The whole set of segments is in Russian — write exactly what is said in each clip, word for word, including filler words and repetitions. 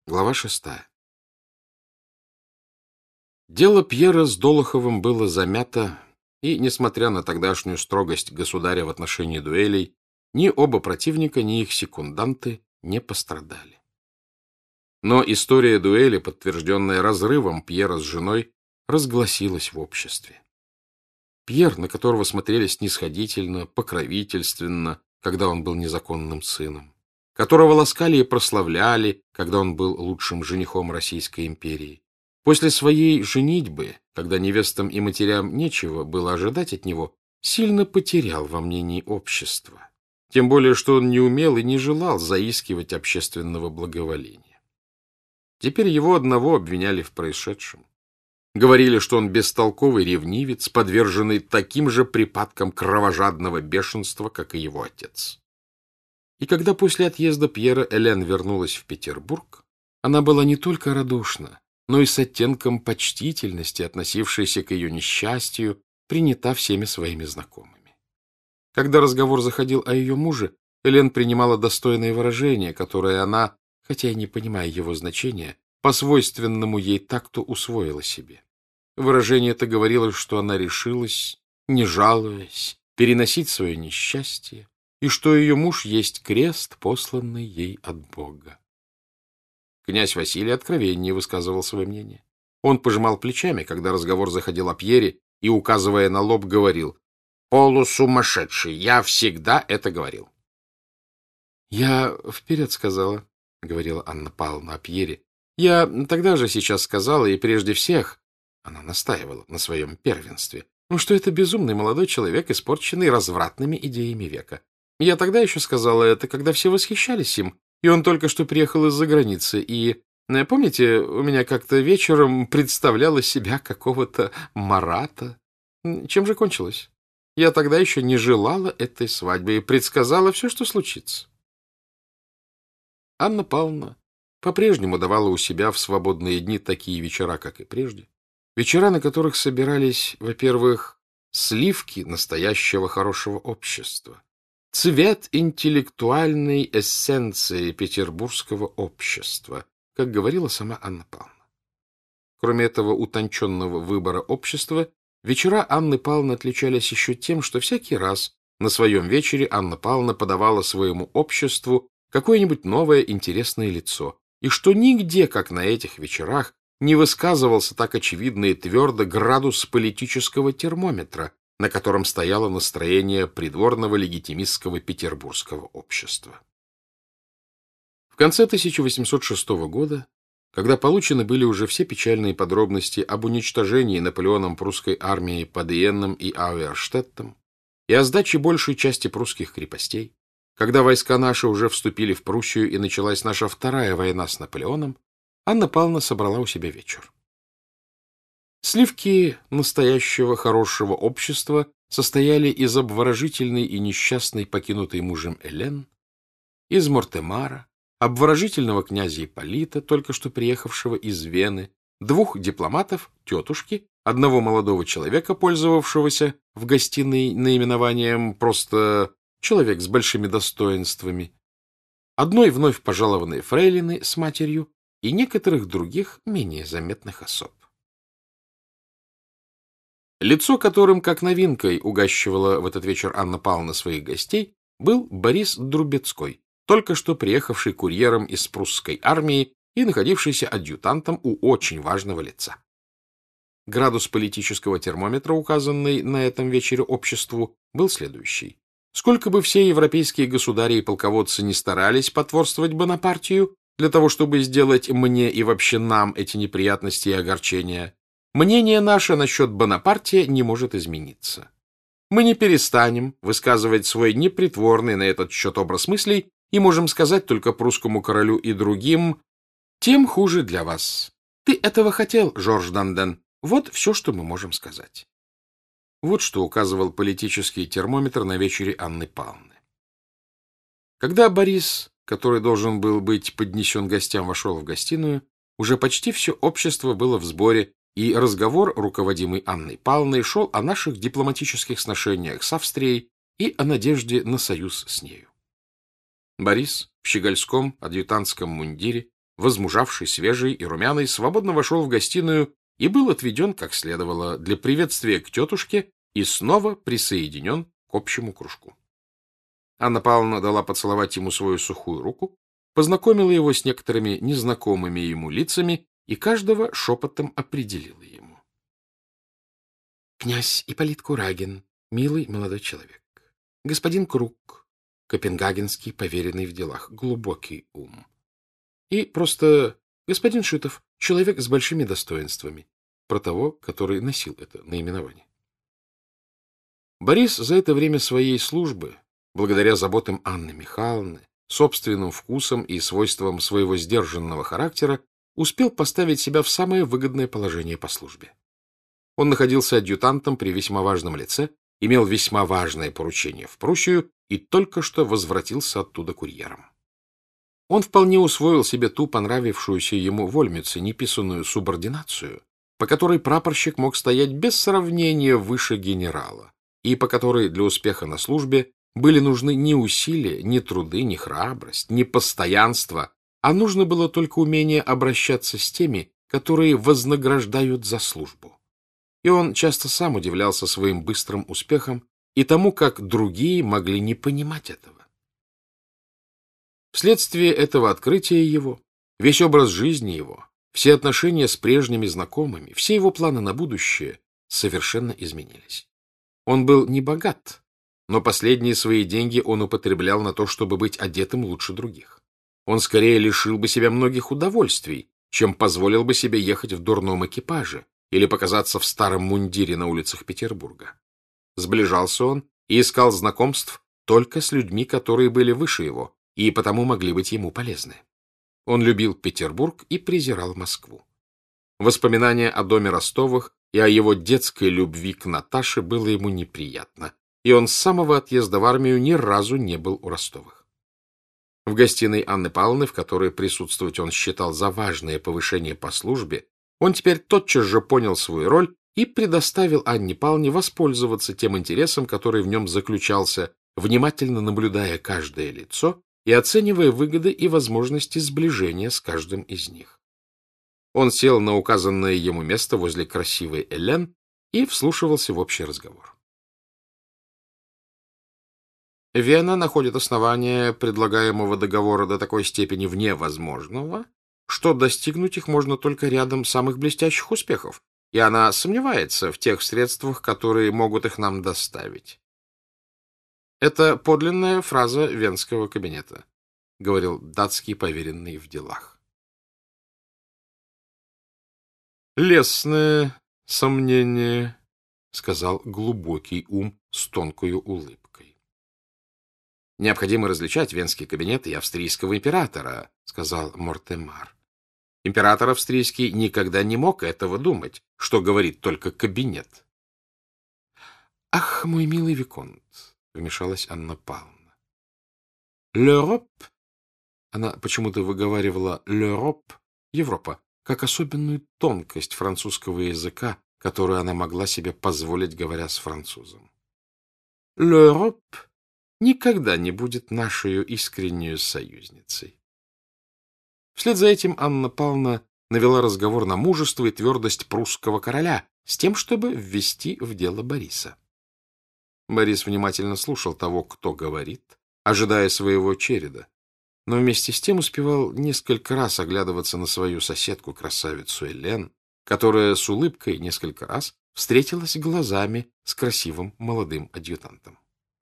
Глава шестая. Дело Пьера с Долоховым было замято, и, несмотря на тогдашнюю строгость государя в отношении дуэлей, ни оба противника, ни их секунданты не пострадали. Но история дуэли, подтвержденная разрывом Пьера с женой, разгласилась в обществе. Пьер, на которого смотрели снисходительно, покровительственно, когда он был незаконным сыном, которого ласкали и прославляли, когда он был лучшим женихом Российской империи, после своей женитьбы, когда невестам и матерям нечего было ожидать от него, сильно потерял во мнении общества. Тем более, что он не умел и не желал заискивать общественного благоволения. Теперь его одного обвиняли в происшедшем. Говорили, что он бестолковый ревнивец, подверженный таким же припадкам кровожадного бешенства, как и его отец. И когда после отъезда Пьера Элен вернулась в Петербург, она была не только радушна, но и с оттенком почтительности, относившейся к ее несчастью, принята всеми своими знакомыми. Когда разговор заходил о ее муже, Элен принимала достойное выражение, которое она, хотя и не понимая его значения, по свойственному ей такту усвоила себе. Выражение это говорило, что она решилась, не жалуясь, переносить свое несчастье, и что ее муж есть крест, посланный ей от Бога. Князь Василий откровеннее высказывал свое мнение. Он пожимал плечами, когда разговор заходил о Пьере, и, указывая на лоб, говорил: «Полусумасшедший, я всегда это говорил». «Я вперед сказала», — говорила Анна Павловна о Пьере. «Я тогда же сейчас сказала, и прежде всех...» Она настаивала на своем первенстве. «Ну, что это безумный молодой человек, испорченный развратными идеями века. Я тогда еще сказала это, когда все восхищались им, и он только что приехал из-за границы, и, помните, у меня как-то вечером представляла себя какого-то Марата. Чем же кончилось? Я тогда еще не желала этой свадьбы и предсказала все, что случится». Анна Павловна по-прежнему давала у себя в свободные дни такие вечера, как и прежде. Вечера, на которых собирались, во-первых, сливки настоящего хорошего общества, цвет интеллектуальной эссенции петербургского общества, как говорила сама Анна Павловна. Кроме этого утонченного выбора общества, вечера Анны Павловны отличались еще тем, что всякий раз на своем вечере Анна Павловна подавала своему обществу какое-нибудь новое интересное лицо, и что нигде, как на этих вечерах, не высказывался так очевидно и твердо градус политического термометра, на котором стояло настроение придворного легитимистского петербургского общества. В конце тысяча восемьсот шестого года, когда получены были уже все печальные подробности об уничтожении Наполеоном прусской армии под Иенном и Ауэрштеттом и о сдаче большей части прусских крепостей, когда войска наши уже вступили в Пруссию и началась наша вторая война с Наполеоном, Анна Павловна собрала у себя вечер. Сливки настоящего хорошего общества состояли из обворожительной и несчастной покинутой мужем Элен, из Мортемара, обворожительного князя Ипполита, только что приехавшего из Вены, двух дипломатов, тетушки, одного молодого человека, пользовавшегося в гостиной наименованием просто «человек с большими достоинствами», одной вновь пожалованной фрейлины с матерью и некоторых других менее заметных особ. Лицо, которым, как новинкой, угощивала в этот вечер Анна Павловна своих гостей, был Борис Друбецкой, только что приехавший курьером из прусской армии и находившийся адъютантом у очень важного лица. Градус политического термометра, указанный на этом вечере обществу, был следующий. Сколько бы все европейские государи и полководцы не старались потворствовать Бонапартию для того, чтобы сделать мне и вообще нам эти неприятности и огорчения, мнение наше насчет Бонапартия не может измениться. Мы не перестанем высказывать свой непритворный на этот счет образ мыслей и можем сказать только прусскому королю и другим: тем хуже для вас. Ты этого хотел, Жорж Данден. Вот все, что мы можем сказать. Вот что указывал политический термометр на вечере Анны Павловны. Когда Борис, который должен был быть поднесен гостям, вошел в гостиную, уже почти все общество было в сборе, и разговор, руководимый Анной Павловной, шел о наших дипломатических сношениях с Австрией и о надежде на союз с нею. Борис в щегольском адъютантском мундире возмужавший, свежий и румяный, свободно вошел в гостиную и был отведен, как следовало, для приветствия к тетушке и снова присоединен к общему кружку. Анна Павловна дала поцеловать ему свою сухую руку, познакомила его с некоторыми незнакомыми ему лицами и каждого шепотом определила ему. Князь Ипполит Курагин, милый молодой человек. Господин Круг, копенгагенский поверенный в делах, глубокий ум. И просто господин Шитов, человек с большими достоинствами, про того, который носил это наименование. Борис за это время своей службы, благодаря заботам Анны Михайловны, собственным вкусам и свойствам своего сдержанного характера, успел поставить себя в самое выгодное положение по службе. Он находился адъютантом при весьма важном лице, имел весьма важное поручение в Пруссию и только что возвратился оттуда курьером. Он вполне усвоил себе ту понравившуюся ему в Ольмице неписанную субординацию, по которой прапорщик мог стоять без сравнения выше генерала, и по которой для успеха на службе были нужны ни усилия, ни труды, ни храбрость, ни постоянство, а нужно было только умение обращаться с теми, которые вознаграждают за службу. И он часто сам удивлялся своим быстрым успехам и тому, как другие могли не понимать этого. Вследствие этого открытия его, весь образ жизни его, все отношения с прежними знакомыми, все его планы на будущее совершенно изменились. Он был не богат, но последние свои деньги он употреблял на то, чтобы быть одетым лучше других. Он скорее лишил бы себя многих удовольствий, чем позволил бы себе ехать в дурном экипаже или показаться в старом мундире на улицах Петербурга. Сближался он и искал знакомств только с людьми, которые были выше его и потому могли быть ему полезны. Он любил Петербург и презирал Москву. Воспоминание о доме Ростовых и о его детской любви к Наташе было ему неприятно, и он с самого отъезда в армию ни разу не был у Ростовых. В гостиной Анны Павловны, в которой присутствовать он считал за важное повышение по службе, он теперь тотчас же понял свою роль и предоставил Анне Павловне воспользоваться тем интересом, который в нем заключался, внимательно наблюдая каждое лицо и оценивая выгоды и возможности сближения с каждым из них. Он сел на указанное ему место возле красивой Элен и вслушивался в общий разговор. Вена находит основания предлагаемого договора до такой степени вне возможного, что достигнуть их можно только рядом самых блестящих успехов, и она сомневается в тех средствах, которые могут их нам доставить. Это подлинная фраза Венского кабинета, — говорил датский поверенный в делах. Лестное сомнение, — сказал глубокий ум с тонкою улыбкой. Необходимо различать Венский кабинет и австрийского императора, — сказал Мортемар. Император австрийский никогда не мог этого думать, что говорит только кабинет. — Ах, мой милый виконт! — вмешалась Анна Павловна. — L'Europe, она почему-то выговаривала «l'Europe», Европа, как особенную тонкость французского языка, которую она могла себе позволить, говоря с французом. «L'Europe» никогда не будет нашей искренней союзницей. Вслед за этим Анна Павловна навела разговор на мужество и твердость прусского короля с тем, чтобы ввести в дело Бориса. Борис внимательно слушал того, кто говорит, ожидая своего череда, но вместе с тем успевал несколько раз оглядываться на свою соседку, красавицу Элен, которая с улыбкой несколько раз встретилась глазами с красивым молодым адъютантом.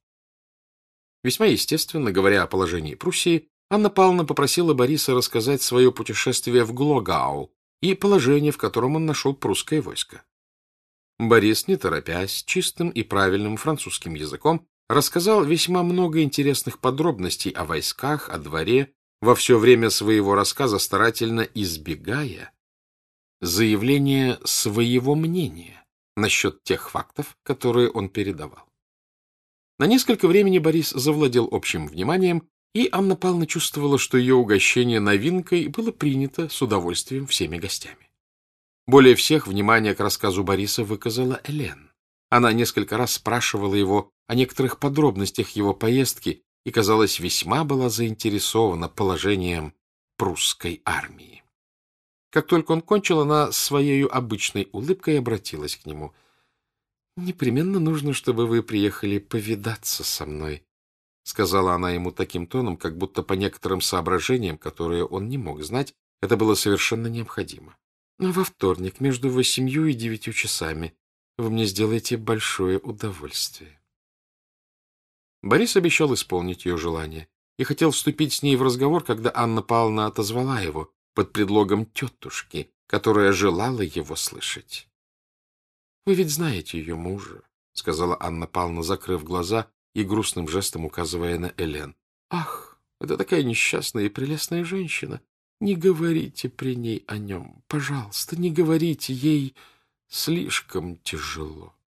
Весьма естественно, говоря о положении Пруссии, Анна Павловна попросила Бориса рассказать свое путешествие в Глогау и положение, в котором он нашел прусское войско. Борис, не торопясь, чистым и правильным французским языком, рассказал весьма много интересных подробностей о войсках, о дворе, во все время своего рассказа старательно избегая заявления своего мнения насчет тех фактов, которые он передавал. На несколько времени Борис завладел общим вниманием, и Анна Павловна чувствовала, что ее угощение новинкой было принято с удовольствием всеми гостями. Более всех внимания к рассказу Бориса выказала Элен. Она несколько раз спрашивала его о некоторых подробностях его поездки и, казалось, весьма была заинтересована положением прусской армии. Как только он кончил, она своей обычной улыбкой обратилась к нему. — Непременно нужно, чтобы вы приехали повидаться со мной, — сказала она ему таким тоном, как будто по некоторым соображениям, которые он не мог знать, это было совершенно необходимо. — Но во вторник между восемью и девятью часами вы мне сделаете большое удовольствие. Борис обещал исполнить ее желание и хотел вступить с ней в разговор, когда Анна Павловна отозвала его под предлогом тетушки, которая желала его слышать. — Вы ведь знаете ее мужа, — сказала Анна Павловна, закрыв глаза и грустным жестом указывая на Элен. — Ах, это такая несчастная и прелестная женщина. Не говорите при ней о нем. Пожалуйста, не говорите, ей слишком тяжело.